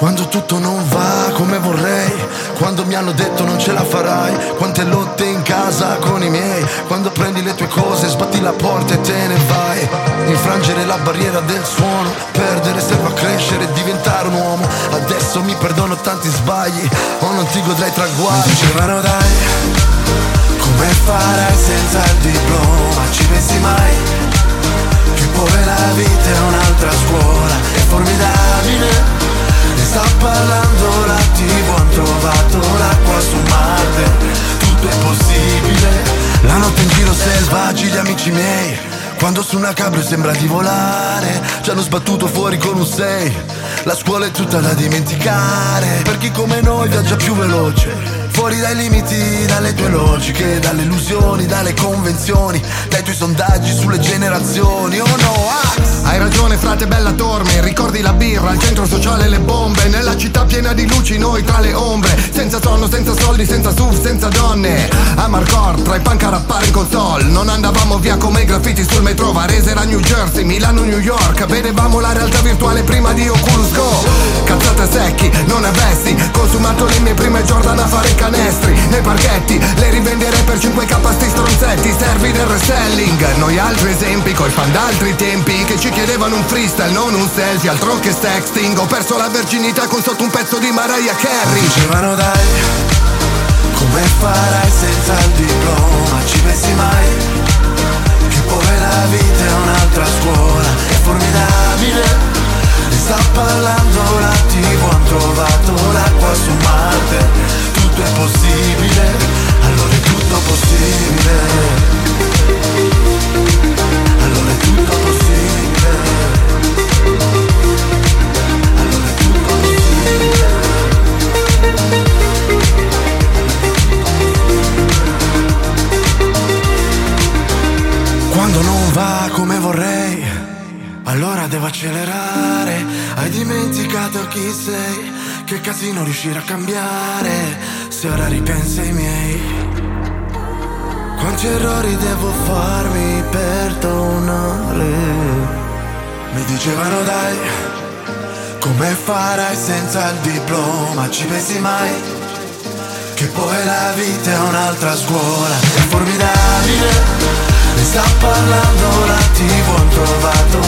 Quando tutto non va come vorrei, quando mi hanno detto non ce la farai, quante lotte in casa con i miei, quando prendi le tue cose, sbatti la porta e te ne vai. Infrangere la barriera del suono, perdere serve a crescere e diventare un uomo. Adesso mi perdono tanti sbagli, o non ti godrai traguardi. Mi dicevano dai, come farai senza il diploma, ci pensi mai? Che poi la vita è un'altra scuola, è formidabile. Ne sta parlando la TV, han trovato l'acqua su Marte, tutto è possibile. La notte in giro selvaggi gli amici miei, quando su una cabrio sembra di volare, ci hanno sbattuto fuori con un 6. La scuola è tutta da dimenticare, per chi come noi viaggia più veloce, fuori dai limiti, dalle tue logiche, dalle illusioni, dalle convenzioni, dai tuoi sondaggi sulle generazioni. Oh no, hai ragione frate bella Torme, ricordi la birra, il centro sociale le bombe, nella città piena di luci noi tra le ombre, senza sonno, senza soldi, senza SUV, senza donne. A Marcor, tra i punk a rappare in console, non andavamo via come i graffiti sul metro, Varese era New Jersey, Milano New York, vedevamo la realtà virtuale prima di Oculus Go. Cazzate secchi, non avessi consumato le mie prime Jordan a fare canestri nei parchetti, le rivenderei per 5k sti stronzetti, servi del reselling. Noi altri esempi coi fan d'altri tempi che ci chiedevano un freestyle, non un selfie, altro che sexting. Ho perso la verginità con sotto un pezzo di Mariah Carey. Dicevano dai, come farai senza il diploma, ci pensi mai? Che poi la vita è un'altra scuola, è formidabile. Ne sta parlando la TV, han trovato l'acqua su Marte, tutto è possibile, allora è tutto possibile. Allora è tutto possibile. Allora è tutto possibile. Quando non va come vorrei, allora devo accelerare. Hai dimenticato chi sei, che casino riuscire a cambiare, se ora ripensi ai miei. Quanti errori devo farmi perdonare. Mi dicevano dai, come farai senza il diploma, ci pensi mai? Che poi la vita è un'altra scuola, è formidabile. Ne sta parlando la TV, han trovato